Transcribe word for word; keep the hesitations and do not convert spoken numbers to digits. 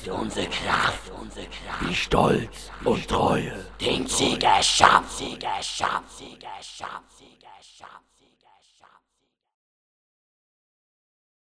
Kraft, unsere Kraft, unsere Kraft, wie Stolz und Treue, den Sieger schafft, Sieger schafft, Sieger schafft, Sieger schafft, Sieger schafft.